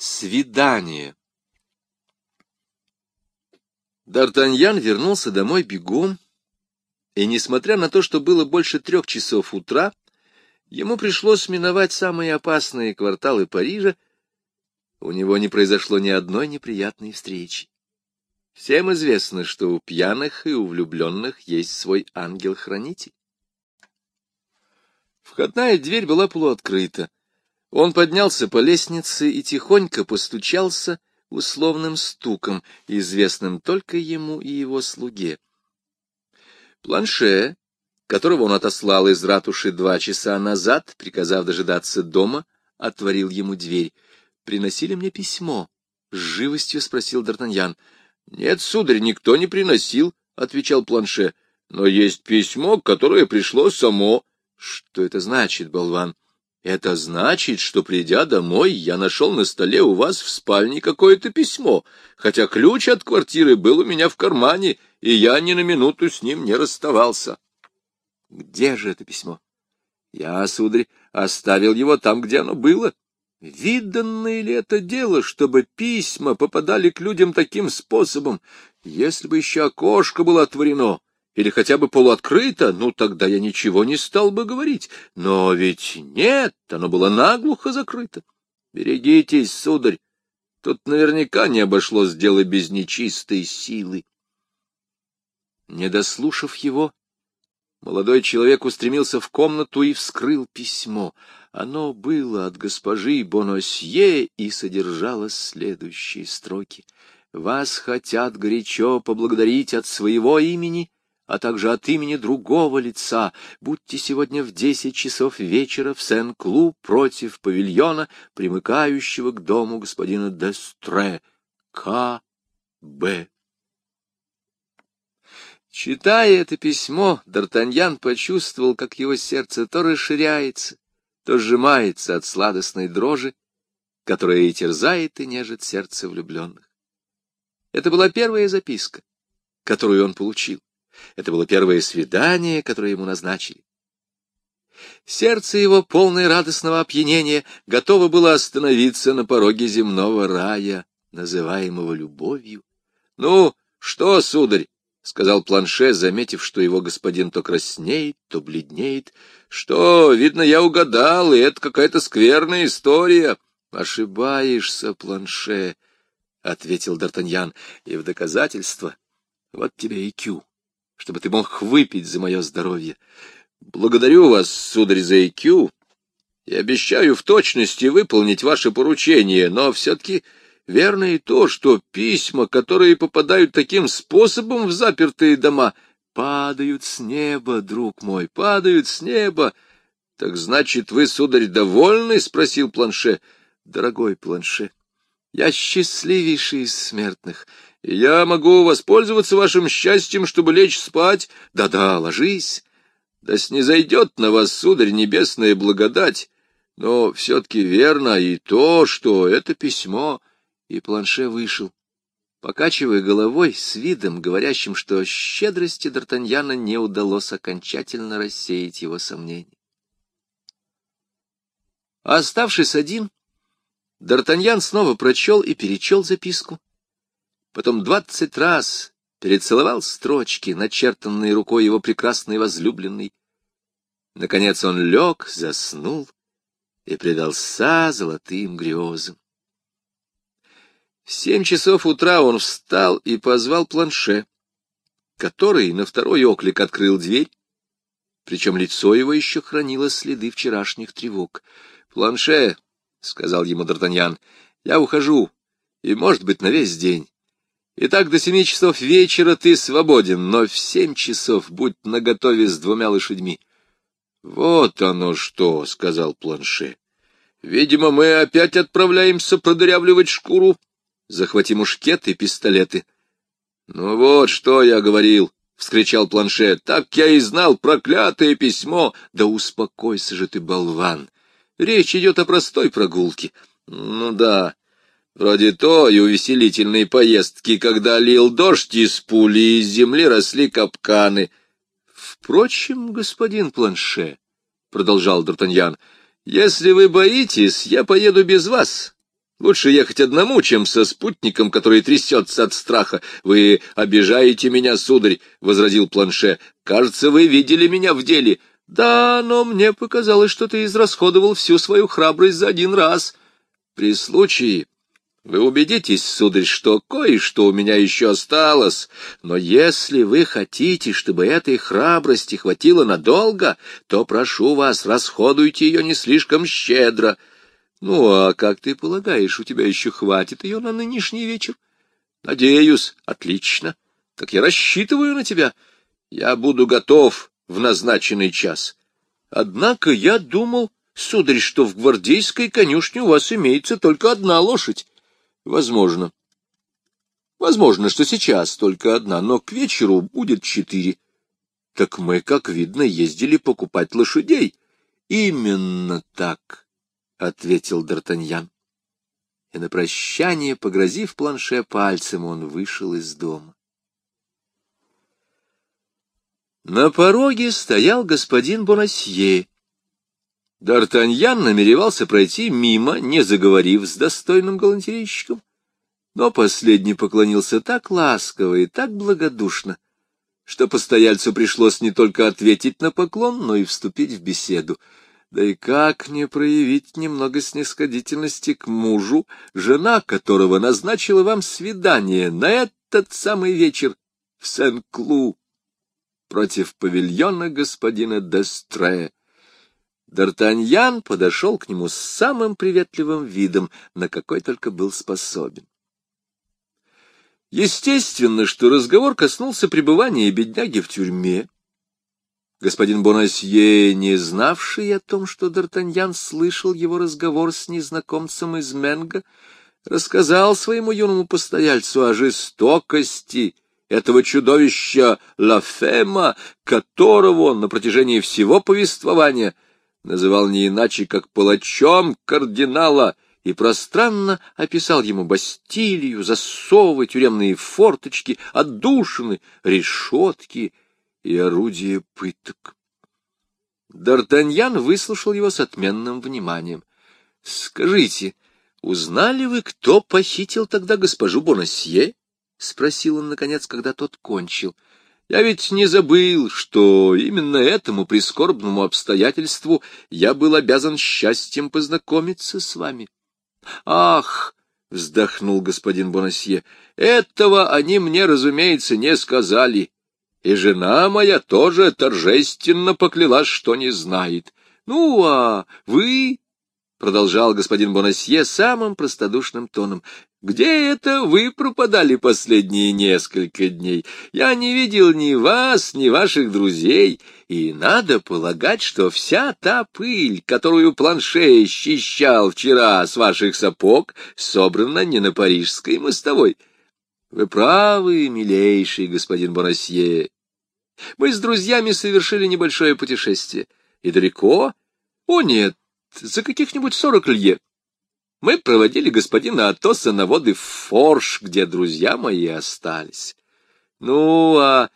Свидание. Д'Артаньян вернулся домой бегом, и, несмотря на то, что было больше 3 часов утра, ему пришлось миновать самые опасные кварталы Парижа. У него не произошло ни одной неприятной встречи. Всем известно, что у пьяных и у влюбленных есть свой ангел-хранитель. Входная дверь была полуоткрыта. Он поднялся по лестнице и тихонько постучался условным стуком, известным только ему и его слуге. Планше, которого он отослал из ратуши 2 часа назад, приказав дожидаться дома, отворил ему дверь. «Приносили мне письмо?» — с живостью спросил Д'Артаньян. «Нет, сударь, никто не приносил», — отвечал Планше. «Но есть письмо, которое пришло само». «Что это значит, болван?» «Это значит, что, придя домой, я нашел на столе у вас в спальне какое-то письмо, хотя ключ от квартиры был у меня в кармане, и я ни на минуту с ним не расставался». «Где же это письмо?» «Я, сударь, оставил его там, где оно было. Виданное ли это дело, чтобы письма попадали к людям таким способом? Если бы еще окошко было отворено, или хотя бы полуоткрыто, ну, тогда я ничего не стал бы говорить. Но ведь нет, оно было наглухо закрыто. Берегитесь, сударь, тут наверняка не обошлось дело без нечистой силы». Не дослушав его, молодой человек устремился в комнату и вскрыл письмо. Оно было от госпожи Бонасье и содержало следующие строки. «Вас хотят горячо поблагодарить от своего имени, а также от имени другого лица. Будьте сегодня в 10 часов вечера в Сен-Клу против павильона, примыкающего к дому господина Д'Эстре. К.Б.» Читая это письмо, Д'Артаньян почувствовал, как его сердце то расширяется, то сжимается от сладостной дрожи, которая и терзает, и нежит сердце влюбленных. Это была первая записка, которую он получил. Это было первое свидание, которое ему назначили. Сердце его, полное радостного опьянения, готово было остановиться на пороге земного рая, называемого любовью. — Ну, что, сударь? — сказал Планше, заметив, что его господин то краснеет, то бледнеет. — Что, видно, я угадал, и это какая-то скверная история. — Ошибаешься, Планше, — ответил Д'Артаньян, — и в доказательство вот тебе IQ, чтобы ты мог выпить за мое здоровье. Благодарю вас, сударь, за IQ, и обещаю в точности выполнить ваше поручение, но все-таки верно и то, что письма, которые попадают таким способом в запертые дома, падают с неба, друг мой, падают с неба. — Так значит, вы, сударь, довольны? — спросил Планше. — Дорогой Планше, я счастливейший из смертных, и я могу воспользоваться вашим счастьем, чтобы лечь спать. Да-да, ложись. Да снизойдет на вас, сударь, небесная благодать, но все-таки верно и то, что это письмо... И Планше вышел, покачивая головой с видом, говорящим, что щедрости Д'Артаньяна не удалось окончательно рассеять его сомнения. Оставшись один, Д'Артаньян снова прочел и перечел записку. Потом 20 раз перецеловал строчки, начертанные рукой его прекрасной возлюбленной. Наконец он лег, заснул и предался золотым грезам. В 7 часов утра он встал и позвал Планше, который на второй оклик открыл дверь, причем лицо его еще хранило следы вчерашних тревог. — Планше, — сказал ему Д'Артаньян, — я ухожу, и, может быть, на весь день. Итак, до 7 часов вечера ты свободен, но в 7 часов будь наготове с 2 лошадьми. — Вот оно что, — сказал Планше. — Видимо, мы опять отправляемся продырявливать шкуру. Захвати мушкеты и пистолеты. — Ну вот, что я говорил, — вскричал Планше, — так я и знал, проклятое письмо. — Да успокойся же ты, болван. Речь идет о простой прогулке. — Ну да, вроде той увеселительной поездки, когда лил дождь из пули, и из земли росли капканы. — Впрочем, господин Планше, — продолжал Д'Артаньян, — если вы боитесь, я поеду без вас. Лучше ехать одному, чем со спутником, который трясется от страха. — Вы обижаете меня, сударь, — возразил Планше. — Кажется, вы видели меня в деле. — Да, но мне показалось, что ты израсходовал всю свою храбрость за один раз. При случае вы убедитесь, сударь, что кое-что у меня еще осталось, но если вы хотите, чтобы этой храбрости хватило надолго, то, прошу вас, расходуйте ее не слишком щедро. Ну, а как ты полагаешь, у тебя еще хватит ее на нынешний вечер? Надеюсь, отлично. Так я рассчитываю на тебя. Я буду готов в назначенный час. Однако я думал, сударь, что в гвардейской конюшне у вас имеется только одна лошадь. Возможно. Возможно, что сейчас только одна, но к вечеру будет 4. Так мы, как видно, ездили покупать лошадей. Именно так, — ответил Д'Артаньян. И на прощание, погрозив Планше пальцем, он вышел из дома. На пороге стоял господин Бонасье. Д'Артаньян намеревался пройти мимо, не заговорив с достойным галантерейщиком, но последний поклонился так ласково и так благодушно, что постояльцу пришлось не только ответить на поклон, но и вступить в беседу. Да и как не проявить немного снисходительности к мужу, жена которого назначила вам свидание на этот самый вечер в Сен-Клу против павильона господина Д'Эстре? Д'Артаньян подошел к нему с самым приветливым видом, на какой только был способен. Естественно, что разговор коснулся пребывания бедняги в тюрьме. Господин Бонасье, не знавший о том, что Д'Артаньян слышал его разговор с незнакомцем из Менго, рассказал своему юному постояльцу о жестокости этого чудовища Лафема, которого он на протяжении всего повествования называл не иначе, как палачом кардинала, и пространно описал ему Бастилию, засовы, тюремные форточки, отдушины, решетки и орудия пыток. Д'Артаньян выслушал его с отменным вниманием. — Скажите, узнали вы, кто похитил тогда госпожу Бонасье? — спросил он, наконец, когда тот кончил. — Я ведь не забыл, что именно этому прискорбному обстоятельству я был обязан счастьем познакомиться с вами. — Ах! — вздохнул господин Бонасье. — Этого они мне, разумеется, не сказали. И жена моя тоже торжественно поклялась, что не знает. — Ну, а вы, — продолжал господин Бонасье самым простодушным тоном, — где это вы пропадали последние несколько дней? Я не видел ни вас, ни ваших друзей, и надо полагать, что вся та пыль, которую Планше счищал вчера с ваших сапог, собрана не на парижской мостовой. Вы правы, милейший господин Бонасье. Мы с друзьями совершили небольшое путешествие. И далеко? О, нет, за каких-нибудь 40 лье. Мы проводили господина Атоса на воды в Форш, где друзья мои остались. Ну, а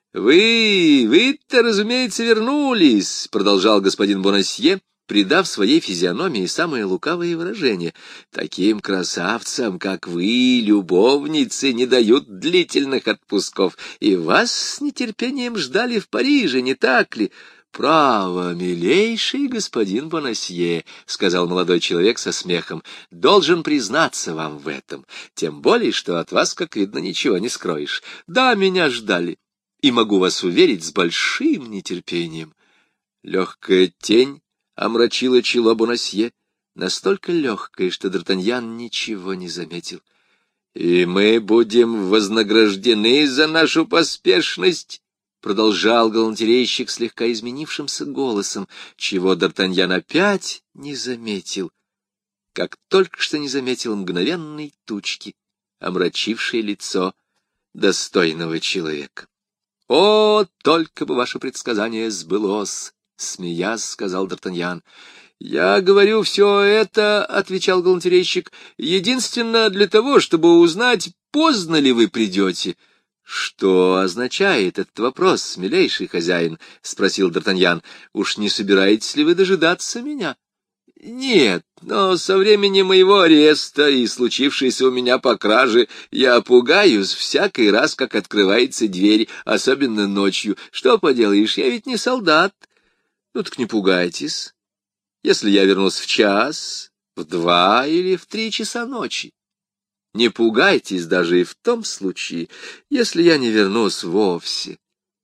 вы-то, разумеется, вернулись, — продолжал господин Бонасье, придав своей физиономии самое лукавое выражение. Таким красавцам, как вы, любовницы, не дают длительных отпусков, и вас с нетерпением ждали в Париже, не так ли? «Право, милейший господин Бонасье, — сказал молодой человек со смехом, — должен признаться вам в этом, тем более, что от вас, как видно, ничего не скроешь. Да, меня ждали, и могу вас уверить, с большим нетерпением». Легкая тень омрачила чело Бонасье, настолько легкое, что Д'Артаньян ничего не заметил. — И мы будем вознаграждены за нашу поспешность, — продолжал галантерейщик слегка изменившимся голосом, чего Д'Артаньян опять не заметил, как только что не заметил мгновенной тучки, омрачившей лицо достойного человека. — О, только бы ваше предсказание сбылось! — смеясь, сказал Д'Артаньян. — Я говорю все это, — отвечал галантерейщик, — единственно для того, чтобы узнать, поздно ли вы придете. — Что означает этот вопрос, милейший хозяин? — спросил Д'Артаньян. — Уж не собираетесь ли вы дожидаться меня? Нет, но со времени моего ареста и случившейся у меня по краже я пугаюсь всякий раз, как открывается дверь, особенно ночью. Что поделаешь, я ведь не солдат. Ну так не пугайтесь, если я вернусь в час, в 2 или в 3 часа ночи. Не пугайтесь даже и в том случае, если я не вернусь вовсе.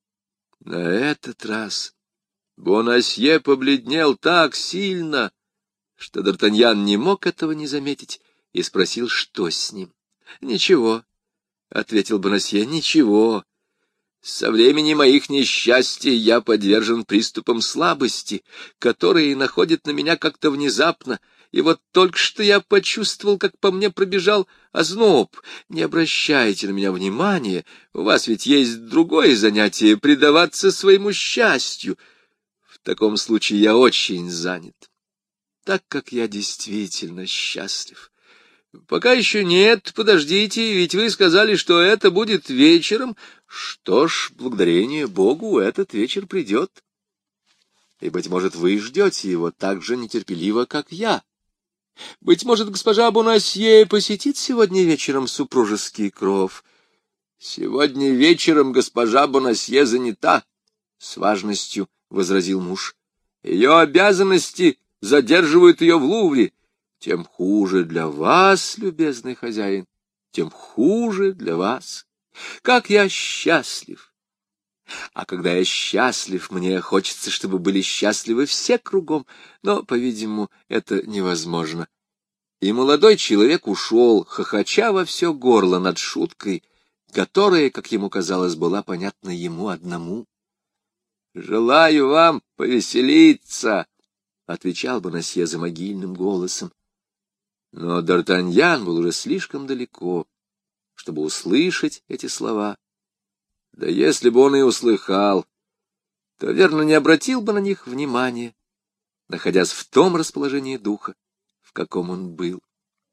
На этот раз Бонасье побледнел так сильно, что Д'Артаньян не мог этого не заметить, и спросил, что с ним. — Ничего, — ответил Бонасье, — ничего. Со времени моих несчастий я подвержен приступам слабости, которые находят на меня как-то внезапно, и вот только что я почувствовал, как по мне пробежал озноб. Не обращайте на меня внимания, у вас ведь есть другое занятие — предаваться своему счастью. В таком случае я очень занят, так как я действительно счастлив. Пока еще нет, подождите, ведь вы сказали, что это будет вечером. Что ж, благодарение Богу, этот вечер придет. И, быть может, вы ждете его так же нетерпеливо, как я. Быть может, госпожа Бонасье посетит сегодня вечером супружеский кров. Сегодня вечером госпожа Бонасье занята, — с важностью возразил муж. Ее обязанности задерживают ее в Лувре. Тем хуже для вас, любезный хозяин, тем хуже для вас. Как я счастлив! А когда я счастлив, мне хочется, чтобы были счастливы все кругом, но, по-видимому, это невозможно. И молодой человек ушел, хохоча во все горло над шуткой, которая, как ему казалось, была понятна ему одному. — Желаю вам повеселиться, — отвечал Бонасье за могильным голосом. Но Д'Артаньян был уже слишком далеко, чтобы услышать эти слова. Да если бы он и услыхал, то, верно, не обратил бы на них внимания, находясь в том расположении духа, в каком он был.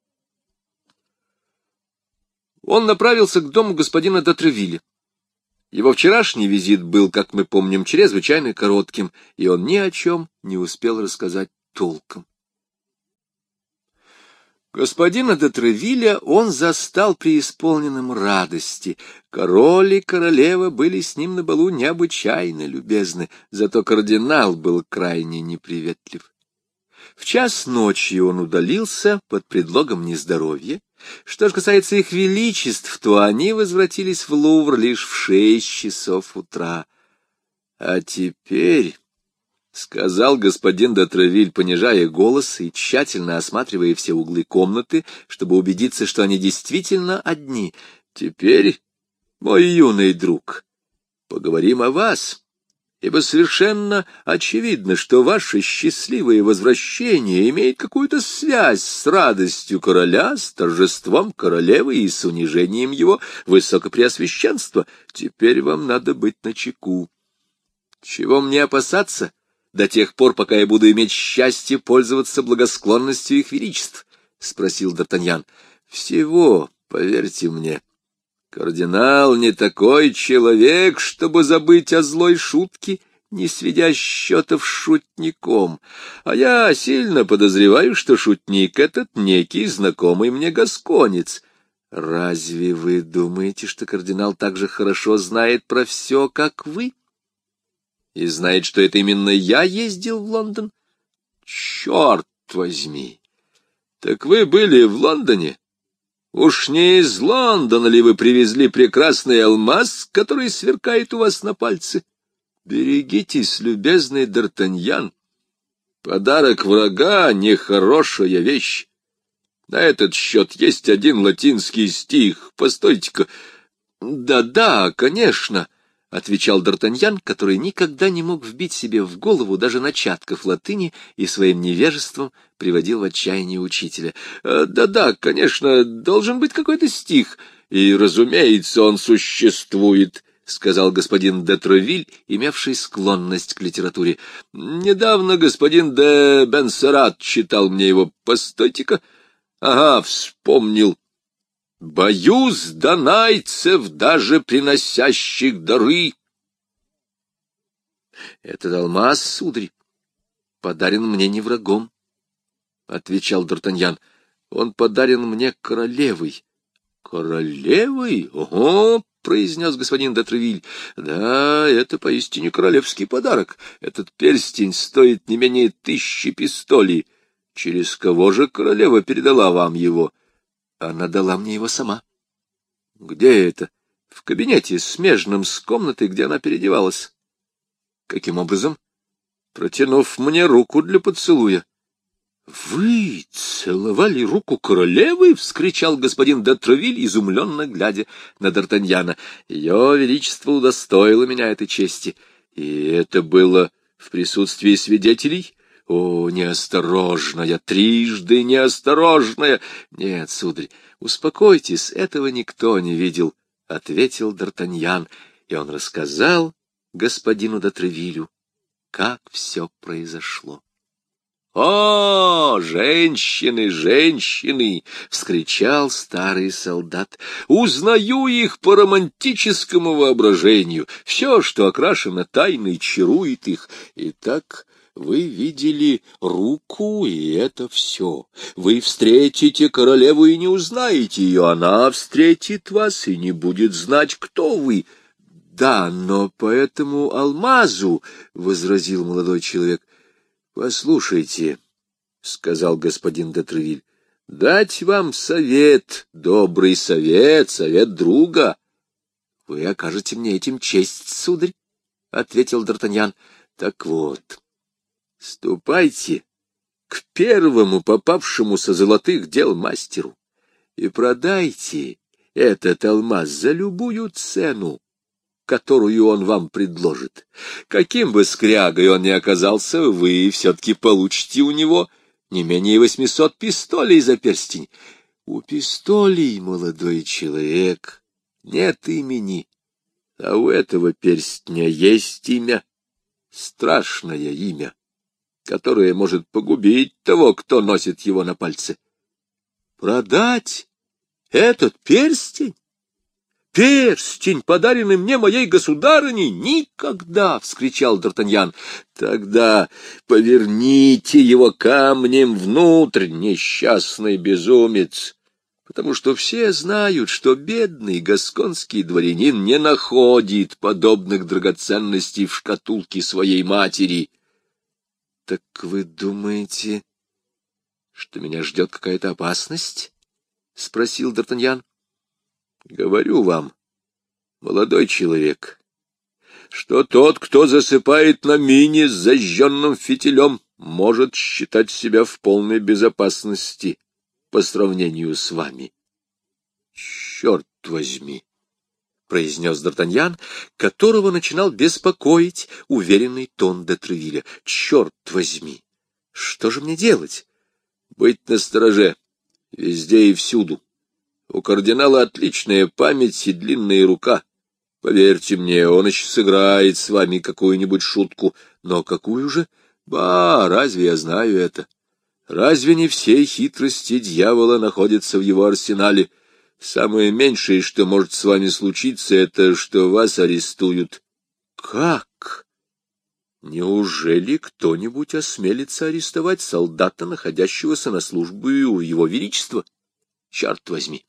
Он направился к дому господина де Тревилля. Его вчерашний визит был, как мы помним, чрезвычайно коротким, и он ни о чем не успел рассказать толком. Господина де Тревилля он застал преисполненным радости. Король и королева были с ним на балу необычайно любезны, зато кардинал был крайне неприветлив. В час ночи он удалился под предлогом нездоровья. Что же касается их величеств, то они возвратились в Лувр лишь в 6 часов утра. А теперь... — сказал господин де Тревиль, понижая голос и тщательно осматривая все углы комнаты, чтобы убедиться, что они действительно одни. — Теперь, мой юный друг, поговорим о вас, ибо совершенно очевидно, что ваше счастливое возвращение имеет какую-то связь с радостью короля, с торжеством королевы и с унижением его высокопреосвященства. Теперь вам надо быть начеку. Чего мне опасаться до тех пор, пока я буду иметь счастье пользоваться благосклонностью их величеств? — спросил Д'Артаньян. — Всего, поверьте мне. Кардинал не такой человек, чтобы забыть о злой шутке, не сведя счетов с шутником. А я сильно подозреваю, что шутник этот некий знакомый мне гасконец. Разве вы думаете, что кардинал так же хорошо знает про все, как вы? И знает, что это именно я ездил в Лондон? Черт возьми! Так вы были в Лондоне? Уж не из Лондона ли вы привезли прекрасный алмаз, который сверкает у вас на пальце? Берегитесь, любезный Д'Артаньян. Подарок врага — нехорошая вещь. На этот счет есть один латинский стих. Постойте-ка. Да, конечно, — отвечал Д'Артаньян, который никогда не мог вбить себе в голову даже начатков латыни и своим невежеством приводил в отчаяние учителя. Да, конечно, должен быть какой-то стих, и, разумеется, он существует, — сказал господин де Тревиль, имевший склонность к литературе. Недавно господин де Бенсерат читал мне его. Постойте-ка. Ага, вспомнил. «Боюсь донайцев, даже приносящих дары». Этот алмаз, сударь, подарен мне не врагом, — отвечал Д'Артаньян. — Он подарен мне королевой. — Королевой? Ого! — произнес господин де Тревиль. — Да, это поистине королевский подарок. Этот перстень стоит не менее 1000 пистолей. Через кого же королева передала вам его? Она дала мне его сама. — Где это? — В кабинете, смежном с комнатой, где она переодевалась. — Каким образом? — Протянув мне руку для поцелуя. — Вы целовали руку королевы? — вскричал господин де Тревиль, изумленно глядя на Д'Артаньяна. — Ее величество удостоило меня этой чести. И это было в присутствии свидетелей? О, неосторожная, трижды неосторожная! Нет, сударь, успокойтесь, этого никто не видел, — ответил Д'Артаньян, и он рассказал господину де Тревилю, как все произошло. «О, женщины, женщины!» — вскричал старый солдат. «Узнаю их по романтическому воображению. Все, что окрашено тайной, чарует их. Итак, вы видели руку, и это все. Вы встретите королеву и не узнаете ее. Она встретит вас и не будет знать, кто вы». «Да, но по этому алмазу, — возразил молодой человек, — послушайте, — сказал господин де Тревиль, — дать вам совет, добрый совет, совет друга. — Вы окажете мне этим честь, сударь, — ответил Д'Артаньян. — Так вот, ступайте к первому попавшемуся золотых дел мастеру и продайте этот алмаз за любую цену, которую он вам предложит. Каким бы скрягой он ни оказался, вы все-таки получите у него не менее 800 пистолей за перстень. У пистолей, молодой человек, нет имени, а у этого перстня есть имя, страшное имя, которое может погубить того, кто носит его на пальце. Продать этот перстень? «Перстень, подаренный мне моей государыней, никогда!» — вскричал Д'Артаньян. «Тогда поверните его камнем внутрь, несчастный безумец, потому что все знают, что бедный гасконский дворянин не находит подобных драгоценностей в шкатулке своей матери». «Так вы думаете, что меня ждет какая-то опасность?» — спросил Д'Артаньян. Говорю вам, молодой человек, что тот, кто засыпает на мине с зажженным фитилем, может считать себя в полной безопасности по сравнению с вами. — Черт возьми! — произнес Д'Артаньян, которого начинал беспокоить уверенный тон де Тревиля. — Черт возьми! Что же мне делать? — Быть настороже, везде и всюду. У кардинала отличная память и длинная рука. Поверьте мне, он еще сыграет с вами какую-нибудь шутку. Но какую же? Ба, разве я знаю это? Разве не все хитрости дьявола находятся в его арсенале? Самое меньшее, что может с вами случиться, это что вас арестуют. Как? Неужели кто-нибудь осмелится арестовать солдата, находящегося на службе у его величества? Черт возьми!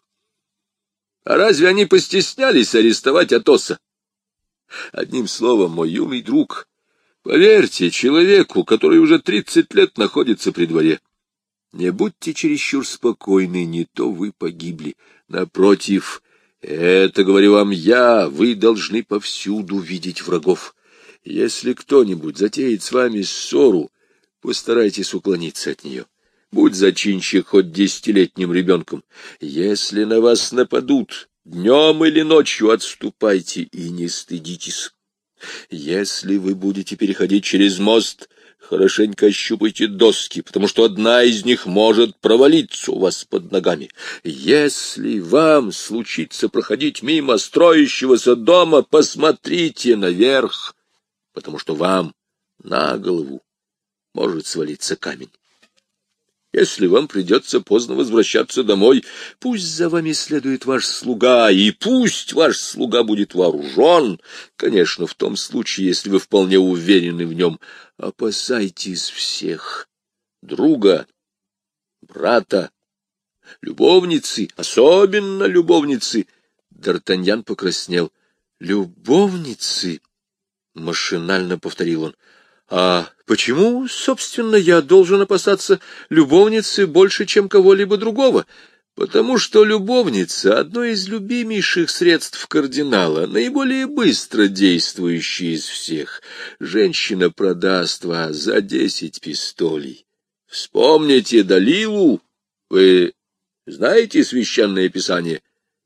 А разве они постеснялись арестовать Атоса? Одним словом, мой юный друг, поверьте человеку, который уже 30 лет находится при дворе, не будьте чересчур спокойны, не то вы погибли. Напротив, это говорю вам я, вы должны повсюду видеть врагов. Если кто-нибудь затеет с вами ссору, постарайтесь уклониться от нее. Будь зачинщик хоть 10-летним ребенком. Если на вас нападут, днем или ночью отступайте и не стыдитесь. Если вы будете переходить через мост, хорошенько ощупайте доски, потому что одна из них может провалиться у вас под ногами. Если вам случится проходить мимо строящегося дома, посмотрите наверх, потому что вам на голову может свалиться камень. Если вам придется поздно возвращаться домой, пусть за вами следует ваш слуга, и пусть ваш слуга будет вооружен, конечно, в том случае, если вы вполне уверены в нем. Опасайтесь всех. Друга брата, любовницы, особенно любовницы. Д'Артаньян покраснел. Любовницы, машинально повторил он. А почему, собственно, я должен опасаться любовницы больше, чем кого-либо другого? Потому что любовница — одно из любимейших средств кардинала, наиболее быстро действующее из всех. Женщина продаст вас за 10 пистолей. Вспомните Далилу. Вы знаете священное писание?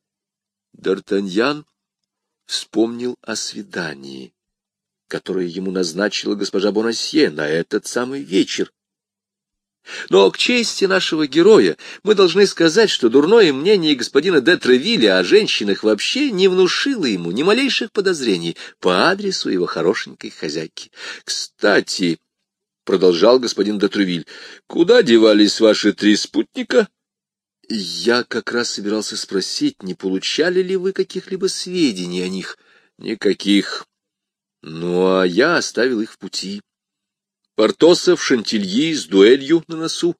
Д'Артаньян вспомнил о свидании, которое ему назначила госпожа Бонасье на этот самый вечер. Но к чести нашего героя мы должны сказать, что дурное мнение господина де Тревилля о женщинах вообще не внушило ему ни малейших подозрений по адресу его хорошенькой хозяйки. «Кстати, — продолжал господин де Тревиль, — куда девались ваши 3 спутника?» «Я как раз собирался спросить, не получали ли вы каких-либо сведений о них?» «Никаких. Ну, а я оставил их в пути. Портоса в Шантильи с дуэлью на носу,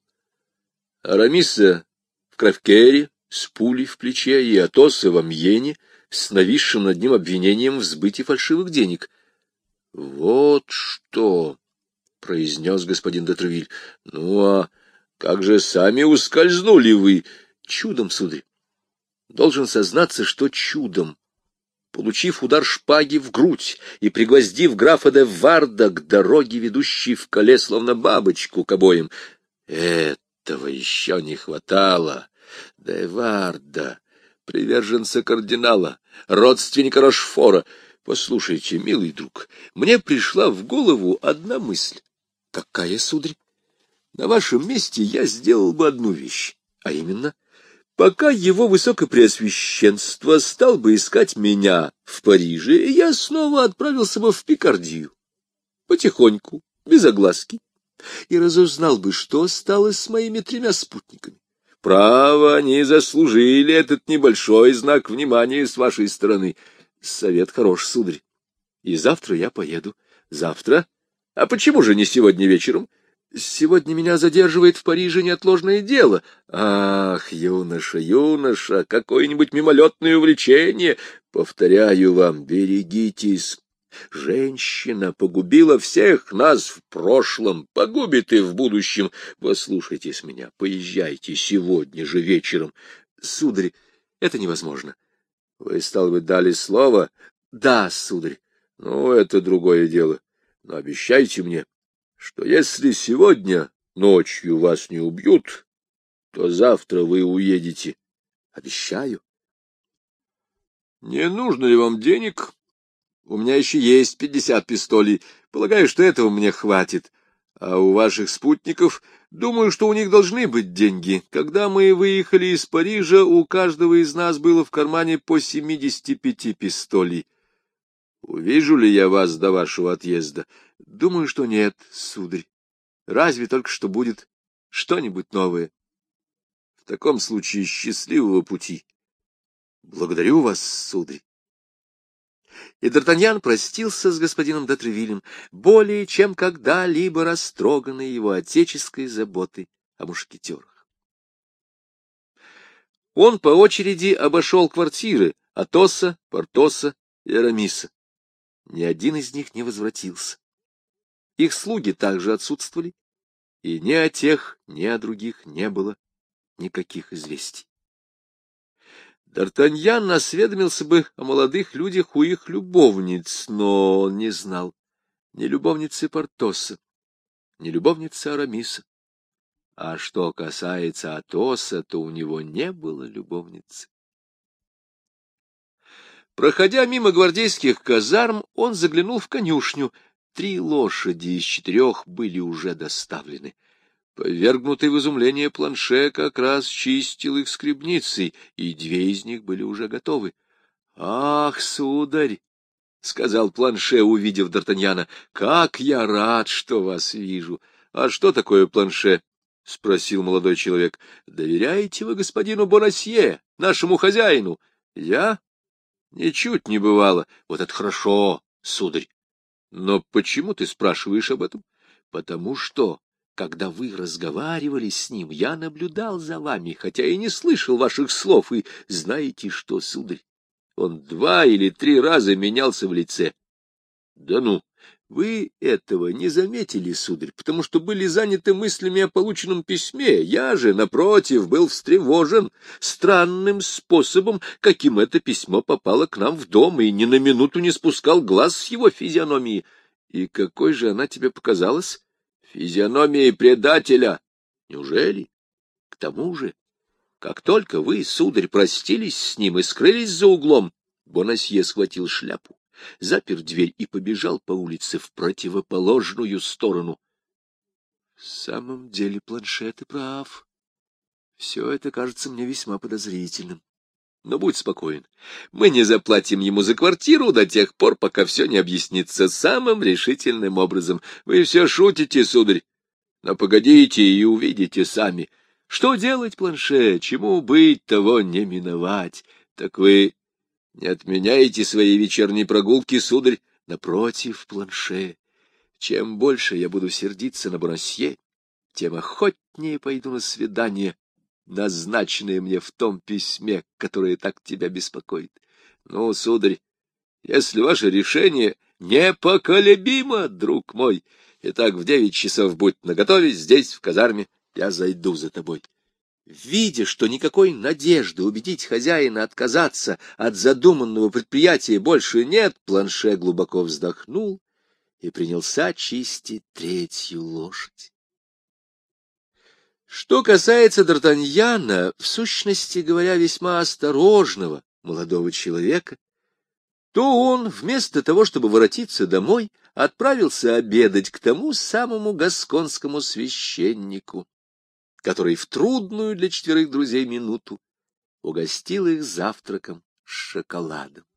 Арамиса в Кравкере с пулей в плече и Атоса в Амьене с нависшим над ним обвинением в сбытии фальшивых денег». «Вот что!» — произнес господин де Тревиль. «Ну, а как же сами ускользнули вы?» «Чудом, сударь. Должен сознаться, что чудом. Получив удар шпаги в грудь и пригвоздив графа де Варда к дороге, ведущей в Кале, словно бабочку к обоим. Этого еще не хватало. Де Варда, приверженца кардинала, родственника Рошфора. Послушайте, милый друг, мне пришла в голову одна мысль». «Какая, сударь?» «На вашем месте я сделал бы одну вещь, а именно... Пока его высокопреосвященство стал бы искать меня в Париже, я снова отправился бы в Пикардию, потихоньку, без огласки, и разузнал бы, что стало с моими 3 спутниками. Право, они заслужили этот небольшой знак внимания с вашей стороны. Совет хорош, сударь. И завтра я поеду. Завтра? А почему же не сегодня вечером? Сегодня меня задерживает в Париже неотложное дело. Ах, юноша, юноша, какое-нибудь мимолетное увлечение. Повторяю вам, берегитесь. Женщина погубила всех нас в прошлом, погубит и в будущем. Послушайтесь меня, поезжайте сегодня же вечером. Сударь, это невозможно. Вы, стало быть, дали слово? Да, сударь. Ну, это другое дело. Но обещайте мне, что если сегодня ночью вас не убьют, то завтра вы уедете. Обещаю. Не нужно ли вам денег? У меня еще есть 50 пистолей. Полагаю, что этого мне хватит. А у ваших спутников, думаю, что у них должны быть деньги. Когда мы выехали из Парижа, у каждого из нас было в кармане по 75 пистолей. Увижу ли я вас до вашего отъезда? Думаю, что нет, сударь. Разве только что будет что-нибудь новое. В таком случае счастливого пути. Благодарю вас, сударь. И Д'Артаньян простился с господином де Тревилем, более чем когда-либо растроганный его отеческой заботой о мушкетерах. Он по очереди обошел квартиры Атоса, Портоса и Арамиса. Ни один из них не возвратился. Их слуги также отсутствовали, и ни о тех, ни о других не было никаких известий. Д'Артаньян осведомился бы о молодых людях у их любовниц, но он не знал ни любовницы Портоса, ни любовницы Арамиса. А что касается Атоса, то у него не было любовницы. Проходя мимо гвардейских казарм, он заглянул в конюшню. 3 лошади из 4 были уже доставлены. Повергнутый в изумление Планше как раз чистил их скребницей, и 2 из них были уже готовы. — Ах, сударь! — сказал Планше, увидев Д'Артаньяна. — Как я рад, что вас вижу! — А что такое, Планше? — спросил молодой человек. — Доверяете вы господину Бонасье, нашему хозяину? — Я? Ничуть не бывало. Вот это хорошо, сударь. Но почему ты спрашиваешь об этом? Потому что Когда вы разговаривали с ним, я наблюдал за вами, хотя и не слышал ваших слов, и знаете что, сударь, он 2 или 3 раза менялся в лице. Да ну, вы этого не заметили, сударь, потому что были заняты мыслями о полученном письме. Я же, напротив, был встревожен странным способом, каким это письмо попало к нам в дом, и ни на минуту не спускал глаз с его физиономии. И какой же она тебе показалась? Физиономией предателя. Неужели? К тому же, как только вы, сударь, простились с ним и скрылись за углом, Бонасье схватил шляпу, запер дверь и побежал по улице в противоположную сторону. В самом деле, Планше, ты прав. Все это кажется мне весьма подозрительным. Но будь спокоен, мы не заплатим ему за квартиру до тех пор, пока все не объяснится самым решительным образом. Вы все шутите, сударь, но погодите и увидите сами. Что делать, Планше, чему быть, того не миновать. Так вы не отменяете свои вечерние прогулки, сударь? Напротив, Планше, чем больше я буду сердиться на Бонасье, тем охотнее пойду на свидание, назначенное мне в том письме, которое так тебя беспокоит. Ну, сударь, если ваше решение непоколебимо, друг мой, итак, в 9 часов будь наготове здесь, в казарме, я зайду за тобой. Видя, что никакой надежды убедить хозяина отказаться от задуманного предприятия больше нет, Планше глубоко вздохнул и принялся чистить 3-ю лошадь. Что касается Д'Артаньяна, в сущности говоря, весьма осторожного молодого человека, то он, вместо того, чтобы воротиться домой, отправился обедать к тому самому гасконскому священнику, который в трудную для 4 друзей минуту угостил их завтраком с шоколадом.